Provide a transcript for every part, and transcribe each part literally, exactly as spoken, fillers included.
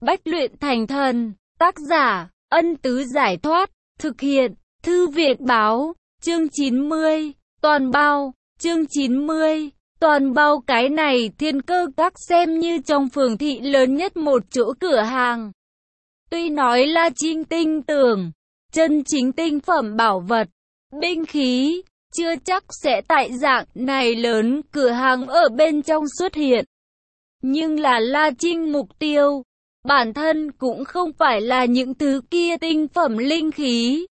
bách luyện thành thần. Tác giả, Ân Tứ Giải Thoát. Thực hiện, Thư Viện Báo. Chương chín mươi. Toàn bao. Chương chín mươi. Toàn bao. Cái này Thiên Cơ Các xem như trong phường thị lớn nhất một chỗ cửa hàng. Tuy nói La Trinh tin tưởng, chân chính tinh phẩm bảo vật, binh khí, chưa chắc sẽ tại dạng này lớn cửa hàng ở bên trong xuất hiện. Nhưng là La Trinh mục tiêu, bản thân cũng không phải là những thứ kia tinh phẩm linh khí.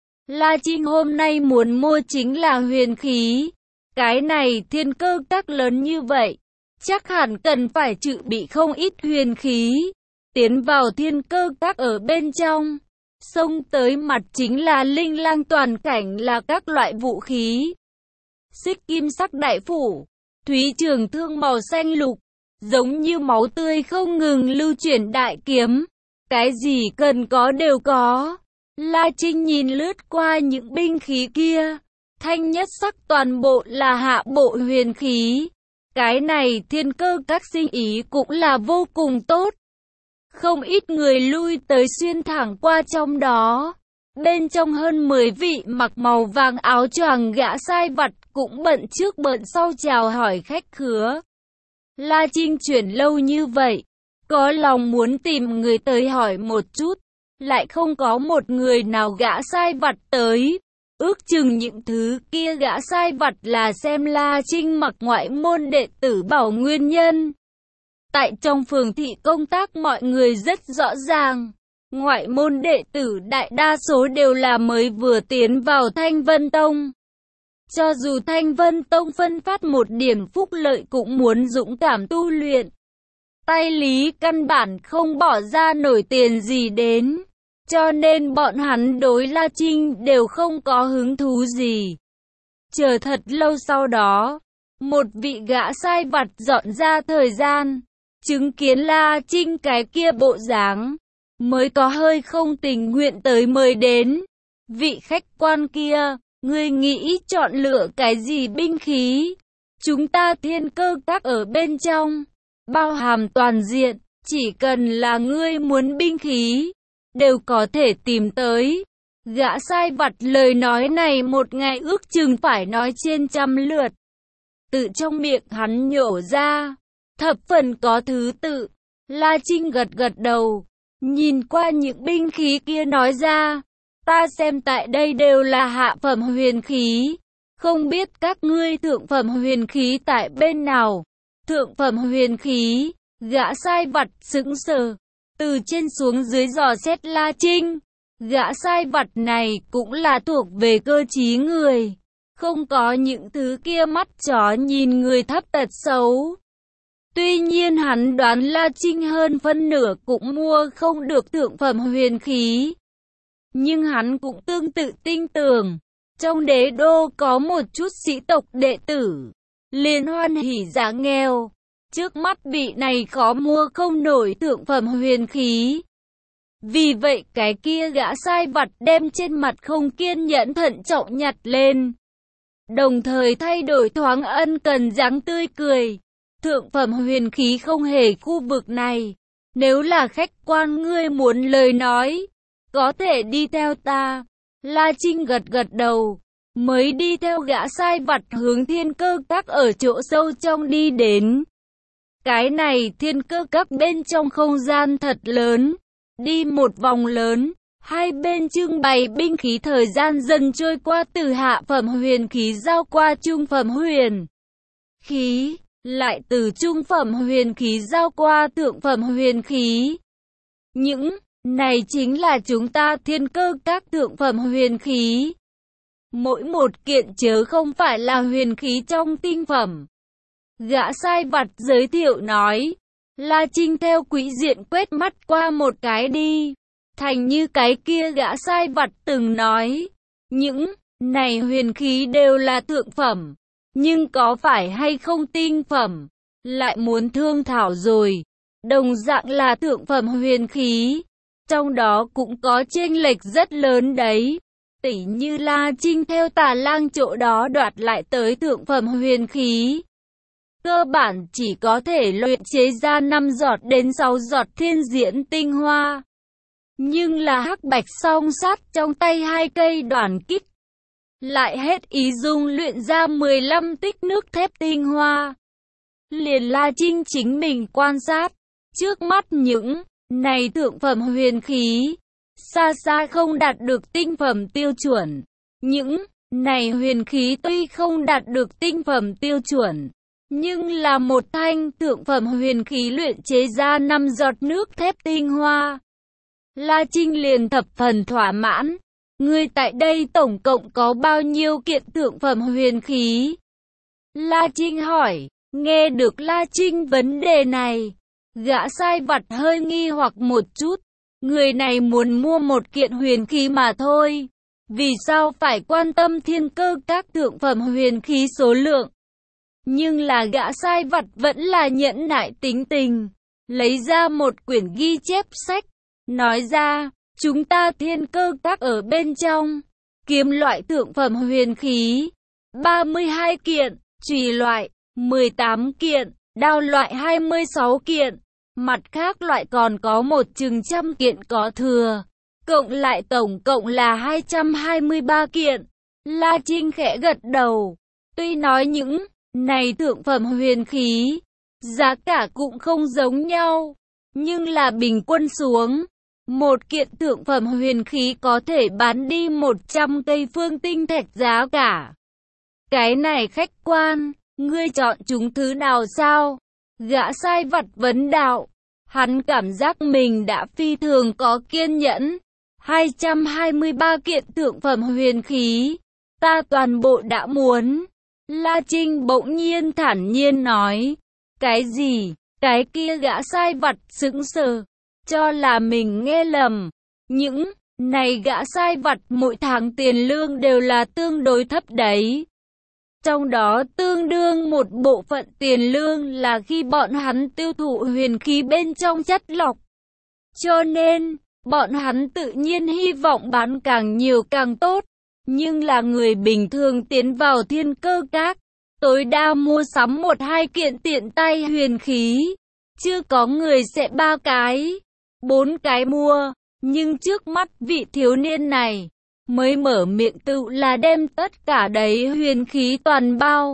La Trinh hôm nay muốn mua chính là huyền khí. Cái này Thiên Cơ Các lớn như vậy, chắc hẳn cần phải dự bị không ít huyền khí. Tiến vào Thiên Cơ Các ở bên trong, xông tới mặt chính là linh lang toàn cảnh là các loại vũ khí. Xích kim sắc đại phủ, thúy trường thương màu xanh lục, giống như máu tươi không ngừng lưu chuyển đại kiếm. Cái gì cần có đều có. La Trinh nhìn lướt qua những binh khí kia, thanh nhất sắc toàn bộ là hạ bộ huyền khí. Cái này Thiên Cơ Các sinh ý cũng là vô cùng tốt. Không ít người lui tới xuyên thẳng qua trong đó. Bên trong hơn mười vị mặc màu vàng áo choàng gã sai vặt cũng bận trước bận sau chào hỏi khách khứa. La Trinh chuyển lâu như vậy, có lòng muốn tìm người tới hỏi một chút, lại không có một người nào gã sai vặt tới. Ước chừng những thứ kia gã sai vặt là xem La Trinh mặc ngoại môn đệ tử bảo nguyên nhân. Tại trong phường thị công tác mọi người rất rõ ràng, ngoại môn đệ tử đại đa số đều là mới vừa tiến vào Thanh Vân Tông. Cho dù Thanh Vân Tông phân phát một điểm phúc lợi cũng muốn dũng cảm tu luyện. Tay lý căn bản không bỏ ra nổi tiền gì đến, cho nên bọn hắn đối La Trinh đều không có hứng thú gì. Chờ thật lâu sau đó, một vị gã sai vặt dọn ra thời gian, chứng kiến La Trinh cái kia bộ dáng, mới có hơi không tình nguyện tới mời đến. Vị khách quan kia, ngươi nghĩ chọn lựa cái gì binh khí? Chúng ta Thiên Cơ Các ở bên trong, bao hàm toàn diện, chỉ cần là ngươi muốn binh khí, đều có thể tìm tới. Gã sai vặt lời nói này một ngày ước chừng phải nói trên trăm lượt. Tự trong miệng hắn nhổ ra, thập phần có thứ tự. La Trinh gật gật đầu, nhìn qua những binh khí kia nói ra, ta xem tại đây đều là hạ phẩm huyền khí, không biết các ngươi thượng phẩm huyền khí tại bên nào. Thượng phẩm huyền khí, gã sai vặt sững sờ, từ trên xuống dưới dò xét La Trinh. Gã sai vặt này cũng là thuộc về cơ trí người, không có những thứ kia mắt chó nhìn người thấp tật xấu. Tuy nhiên hắn đoán La Trinh hơn phân nửa cũng mua không được thượng phẩm huyền khí. Nhưng hắn cũng tương tự tin tưởng, trong đế đô có một chút sĩ tộc đệ tử, liền hoan hỉ giá nghèo, trước mắt bị này khó mua không nổi thượng phẩm huyền khí. Vì vậy cái kia gã sai vặt đem trên mặt không kiên nhẫn thận trọng nhặt lên, đồng thời thay đổi thoáng ân cần dáng tươi cười. Thượng phẩm huyền khí không hề khu vực này, nếu là khách quan ngươi muốn lời nói, có thể đi theo ta. La Trinh gật gật đầu, mới đi theo gã sai vặt hướng Thiên Cơ Các ở chỗ sâu trong đi đến. Cái này Thiên Cơ Các bên trong không gian thật lớn, đi một vòng lớn, hai bên trưng bày binh khí. Thời gian dần trôi qua, từ hạ phẩm huyền khí giao qua trung phẩm huyền khí, lại từ trung phẩm huyền khí giao qua thượng phẩm huyền khí. Những này chính là chúng ta Thiên Cơ Các thượng phẩm huyền khí. Mỗi một kiện chớ không phải là huyền khí trong tinh phẩm. Gã sai vặt giới thiệu nói. La Trinh theo quỹ diện quét mắt qua một cái đi, thành như cái kia gã sai vặt từng nói, những này huyền khí đều là thượng phẩm, nhưng có phải hay không tinh phẩm, lại muốn thương thảo rồi. Đồng dạng là thượng phẩm huyền khí, trong đó cũng có chênh lệch rất lớn đấy. Tỉ như La Trinh theo Tà Lang chỗ đó đoạt lại tới thượng phẩm huyền khí, cơ bản chỉ có thể luyện chế ra năm giọt đến sáu giọt thiên diễn tinh hoa. Nhưng là hắc bạch song sát trong tay hai cây đoàn kích, lại hết ý dung luyện ra mười lăm tích nước thép tinh hoa. Liền La Trinh chính mình quan sát, trước mắt những này thượng phẩm huyền khí, xa xa không đạt được tinh phẩm tiêu chuẩn. Những này huyền khí tuy không đạt được tinh phẩm tiêu chuẩn, nhưng là một thanh thượng phẩm huyền khí luyện chế ra năm giọt nước thép tinh hoa. La Trinh liền thập phần thỏa mãn. Ngươi tại đây tổng cộng có bao nhiêu kiện thượng phẩm huyền khí? La Trinh hỏi. Nghe được La Trinh vấn đề này, gã sai vặt hơi nghi hoặc một chút. Người này muốn mua một kiện huyền khí mà thôi. Vì sao phải quan tâm thiên cơ các thượng phẩm huyền khí số lượng? Nhưng là gã sai vặt vẫn là nhẫn nại tính tình. Lấy ra một quyển ghi chép sách. Nói ra, chúng ta thiên cơ các ở bên trong. Kiếm loại thượng phẩm huyền khí, ba mươi hai kiện. Chùy loại, mười tám kiện. Đao loại hai mươi sáu kiện. Mặt khác loại còn có một chừng trăm kiện có thừa. Cộng lại tổng cộng là hai trăm hai mươi ba kiện. La Trinh khẽ gật đầu. Tuy nói những này thượng phẩm huyền khí, giá cả cũng không giống nhau. Nhưng là bình quân xuống, một kiện thượng phẩm huyền khí có thể bán đi một trăm cây phương tinh thạch giá cả. Cái này khách quan, ngươi chọn chúng thứ nào sao? Gã sai vặt vấn đạo. Hắn cảm giác mình đã phi thường có kiên nhẫn. hai trăm hai mươi ba kiện thượng phẩm huyền khí, ta toàn bộ đã muốn. La Trinh bỗng nhiên thản nhiên nói. Cái gì? Cái kia gã sai vặt sững sờ, cho là mình nghe lầm. Những này gã sai vặt mỗi tháng tiền lương đều là tương đối thấp đấy. Trong đó tương đương một bộ phận tiền lương là khi bọn hắn tiêu thụ huyền khí bên trong chất lọc. Cho nên, bọn hắn tự nhiên hy vọng bán càng nhiều càng tốt. Nhưng là người bình thường tiến vào thiên cơ các, tối đa mua sắm một hai kiện tiện tay huyền khí. Chưa có người sẽ ba cái, bốn cái mua. Nhưng trước mắt vị thiếu niên này, mới mở miệng tự là đem tất cả đấy huyền khí toàn bao.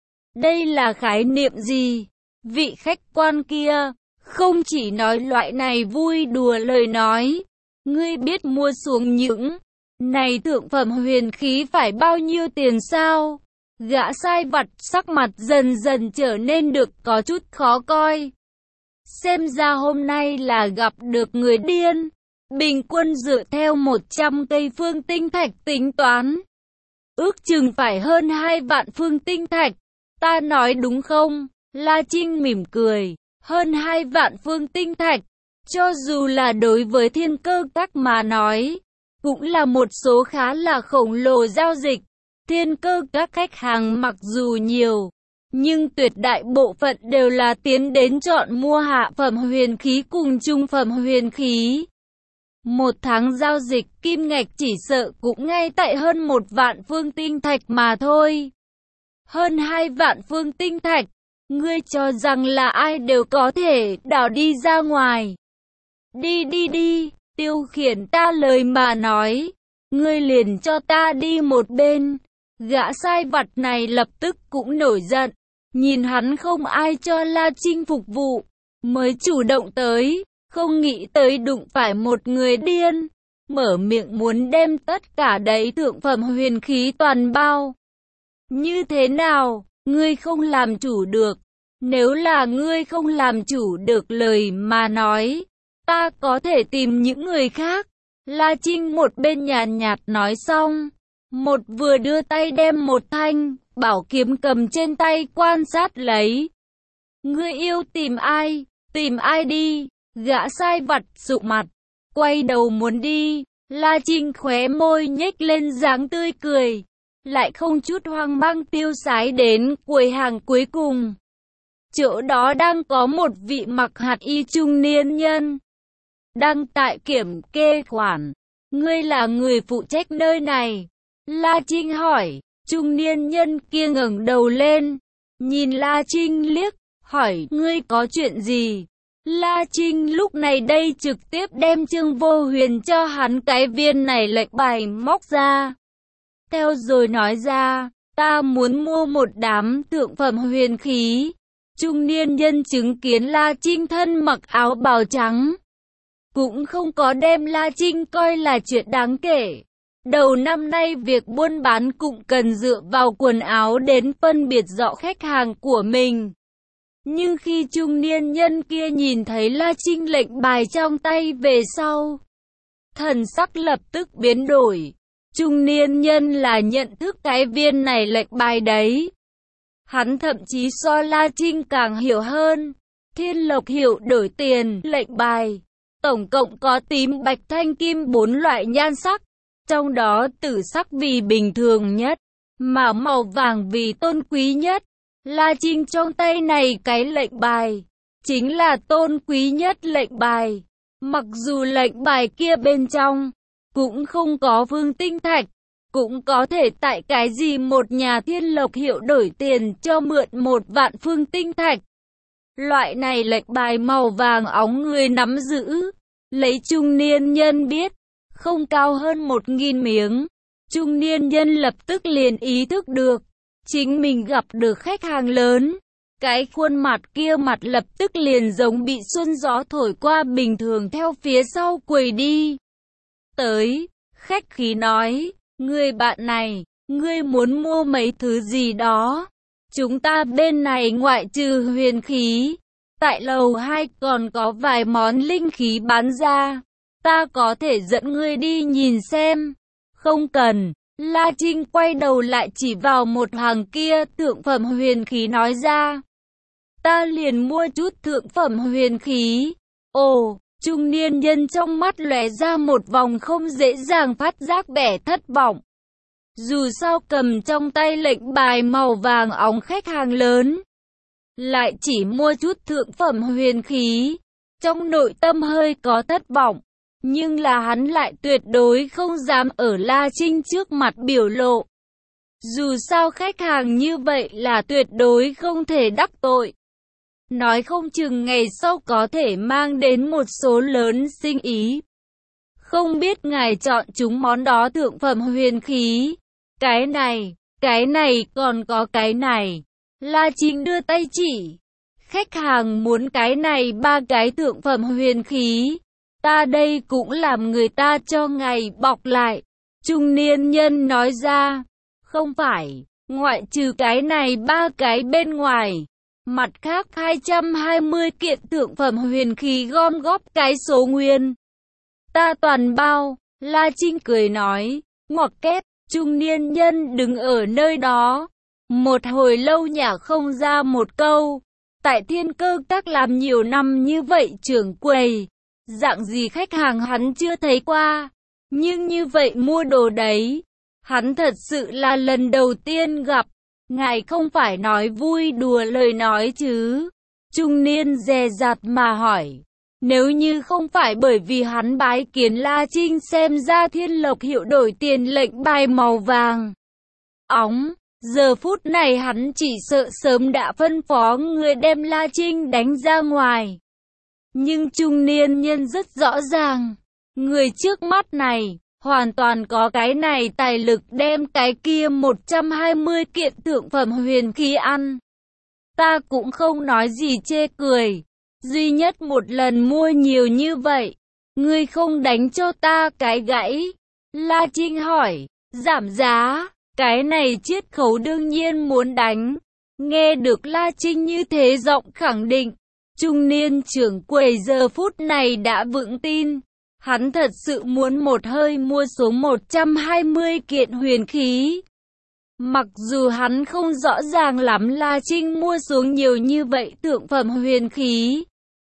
Đây là khái niệm gì? Vị khách quan kia, không chỉ nói loại này vui đùa lời nói. Ngươi biết mua xuống những này thượng phẩm huyền khí phải bao nhiêu tiền sao? Gã sai vặt sắc mặt dần dần trở nên được có chút khó coi. Xem ra hôm nay là gặp được người điên. Bình quân dựa theo một trăm cây phương tinh thạch tính toán, ước chừng phải hơn hai vạn phương tinh thạch. Ta nói đúng không? La Trinh mỉm cười. Hơn hai vạn phương tinh thạch, cho dù là đối với thiên cơ các mà nói, cũng là một số khá là khổng lồ giao dịch. Thiên cơ các khách hàng mặc dù nhiều, nhưng tuyệt đại bộ phận đều là tiến đến chọn mua hạ phẩm huyền khí cùng trung phẩm huyền khí. Một tháng giao dịch kim ngạch chỉ sợ cũng ngay tại hơn một vạn phương tinh thạch mà thôi. Hơn hai vạn phương tinh thạch, ngươi cho rằng là ai đều có thể đào đi ra ngoài. Đi đi đi, tiêu khiển ta lời mà nói, ngươi liền cho ta đi một bên. Gã sai vặt này lập tức cũng nổi giận, nhìn hắn không ai cho La Trinh phục vụ, mới chủ động tới. Không nghĩ tới đụng phải một người điên, mở miệng muốn đem tất cả đấy thượng phẩm huyền khí toàn bao. Như thế nào, ngươi không làm chủ được? Nếu là ngươi không làm chủ được lời mà nói, ta có thể tìm những người khác. La Trinh một bên nhàn nhạt nói xong, một vừa đưa tay đem một thanh bảo kiếm cầm trên tay quan sát lấy. Ngươi yêu tìm ai, tìm ai đi. Gã sai vặt sụ mặt, quay đầu muốn đi. La Trinh khóe môi nhếch lên dáng tươi cười, lại không chút hoang mang tiêu sái đến quầy hàng cuối cùng. Chỗ đó đang có một vị mặc hạt y trung niên nhân, đang tại kiểm kê khoản. Ngươi là người phụ trách nơi này? La Trinh hỏi. Trung niên nhân kia ngẩng đầu lên, nhìn La Trinh liếc, hỏi, ngươi có chuyện gì? La Trinh lúc này đây trực tiếp đem Trương Vô Huyền cho hắn cái viên này lệnh bài móc ra. Theo rồi nói ra, ta muốn mua một đám thượng phẩm huyền khí. Trung niên nhân chứng kiến La Trinh thân mặc áo bào trắng, cũng không có đem La Trinh coi là chuyện đáng kể. Đầu năm nay việc buôn bán cũng cần dựa vào quần áo đến phân biệt rõ khách hàng của mình. Nhưng khi trung niên nhân kia nhìn thấy La Trinh lệnh bài trong tay về sau, thần sắc lập tức biến đổi. Trung niên nhân là nhận thức cái viên này lệnh bài đấy. Hắn thậm chí so La Trinh càng hiểu hơn. Thiên Lộc Hiệu đổi tiền lệnh bài, tổng cộng có tím, bạch, thanh, kim bốn loại nhan sắc. Trong đó tử sắc vì bình thường nhất, mà màu vàng vì tôn quý nhất. La Trinh trong tay này cái lệnh bài, chính là tôn quý nhất lệnh bài. Mặc dù lệnh bài kia bên trong, cũng không có vương tinh thạch, cũng có thể tại cái gì một nhà Thiên Lộc Hiệu đổi tiền cho mượn một vạn phương tinh thạch. Loại này lệnh bài màu vàng óng người nắm giữ, lấy trung niên nhân biết, không cao hơn một nghìn miếng. Trung niên nhân lập tức liền ý thức được, chính mình gặp được khách hàng lớn. Cái khuôn mặt kia mặt lập tức liền giống bị xuân gió thổi qua bình thường theo phía sau quầy đi. Tới, khách khí nói, người bạn này, ngươi muốn mua mấy thứ gì đó? Chúng ta bên này ngoại trừ huyền khí, tại lầu hai còn có vài món linh khí bán ra. Ta có thể dẫn ngươi đi nhìn xem. Không cần. La Trinh quay đầu lại chỉ vào một hàng kia thượng phẩm huyền khí nói ra. Ta liền mua chút thượng phẩm huyền khí. Ồ, trung niên nhân trong mắt lóe ra một vòng không dễ dàng phát giác vẻ thất vọng. Dù sao cầm trong tay lệnh bài màu vàng óng khách hàng lớn, lại chỉ mua chút thượng phẩm huyền khí. Trong nội tâm hơi có thất vọng. Nhưng là hắn lại tuyệt đối không dám ở La Trinh trước mặt biểu lộ. Dù sao khách hàng như vậy là tuyệt đối không thể đắc tội. Nói không chừng ngày sau có thể mang đến một số lớn sinh ý. Không biết ngài chọn chúng món đó thượng phẩm huyền khí. Cái này, cái này còn có cái này. La Trinh đưa tay chỉ. Khách hàng muốn cái này ba cái thượng phẩm huyền khí. Ta đây cũng làm người ta cho ngài bọc lại. Trung niên nhân nói ra. Không phải, ngoại trừ cái này ba cái bên ngoài. Mặt khác hai trăm hai mươi kiện thượng phẩm huyền khí gom góp cái số nguyên. Ta toàn bao. La Trinh cười nói. Ngoặc kép, trung niên nhân đứng ở nơi đó. Một hồi lâu nhả không ra một câu. Tại Thiên Cơ Các làm nhiều năm như vậy trưởng quầy. Dạng gì khách hàng hắn chưa thấy qua. Nhưng như vậy mua đồ đấy, hắn thật sự là lần đầu tiên gặp. Ngài không phải nói vui đùa lời nói chứ? Trung niên dè dặt mà hỏi. Nếu như không phải bởi vì hắn bái kiến La Trinh xem ra Thiên Lộc Hiệu đổi tiền lệnh bài màu vàng óng, giờ phút này hắn chỉ sợ sớm đã phân phó người đem La Trinh đánh ra ngoài. Nhưng trung niên nhân rất rõ ràng, người trước mắt này, hoàn toàn có cái này tài lực đem cái kia một trăm hai mươi kiện thượng phẩm huyền khí ăn. Ta cũng không nói gì chê cười, duy nhất một lần mua nhiều như vậy, ngươi không đánh cho ta cái gãy. La Trinh hỏi, giảm giá, cái này chiết khấu đương nhiên muốn đánh. Nghe được La Trinh như thế giọng khẳng định. Trung niên trưởng quầy giờ phút này đã vững tin, hắn thật sự muốn một hơi mua xuống một trăm hai mươi kiện huyền khí. Mặc dù hắn không rõ ràng lắm La Trinh mua xuống nhiều như vậy thượng phẩm huyền khí,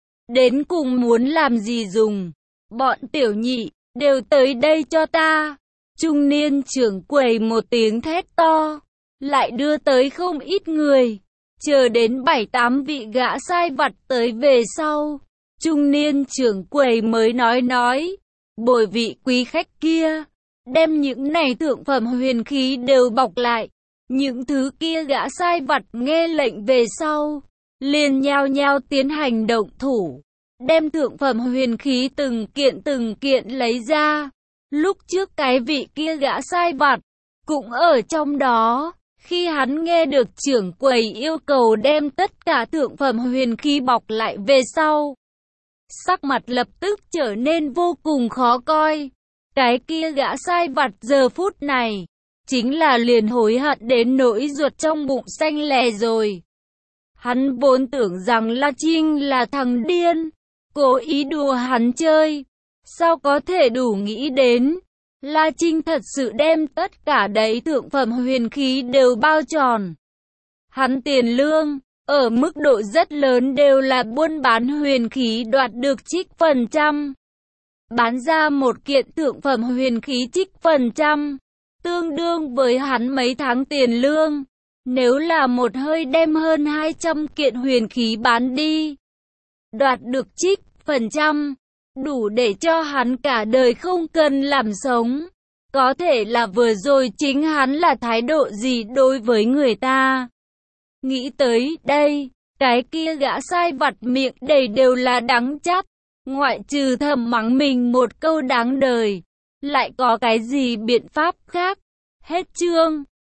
đến cùng muốn làm gì dùng. Bọn tiểu nhị, đều tới đây cho ta. Trung niên trưởng quầy một tiếng thét to, lại đưa tới không ít người. Chờ đến bảy tám vị gã sai vặt tới về sau, trung niên trưởng quầy mới nói nói, bồi vị quý khách kia, đem những này thượng phẩm huyền khí đều bọc lại, Những thứ kia gã sai vặt nghe lệnh về sau, liền nhao nhao tiến hành động thủ, đem thượng phẩm huyền khí từng kiện từng kiện lấy ra. Lúc trước cái vị kia gã sai vặt cũng ở trong đó. Khi hắn nghe được trưởng quầy yêu cầu đem tất cả thượng phẩm huyền khí bọc lại về sau, sắc mặt lập tức trở nên vô cùng khó coi. Cái kia gã sai vặt giờ phút này, chính là liền hối hận đến nỗi ruột trong bụng xanh lè rồi. Hắn vốn tưởng rằng La Trinh là thằng điên, cố ý đùa hắn chơi. Sao có thể đủ nghĩ đến, La Trinh thật sự đem tất cả đấy thượng phẩm huyền khí đều bao tròn. Hắn tiền lương, ở mức độ rất lớn đều là buôn bán huyền khí đoạt được trích phần trăm. Bán ra một kiện thượng phẩm huyền khí trích phần trăm, tương đương với hắn mấy tháng tiền lương. Nếu là một hơi đem hơn hai trăm kiện huyền khí bán đi, đoạt được trích phần trăm, đủ để cho hắn cả đời không cần làm sống. Có thể là vừa rồi chính hắn là thái độ gì đối với người ta. Nghĩ tới đây, cái kia gã sai vặt miệng đầy đều là đắng chát, ngoại trừ thầm mắng mình một câu đáng đời, lại có cái gì biện pháp khác. Hết chương.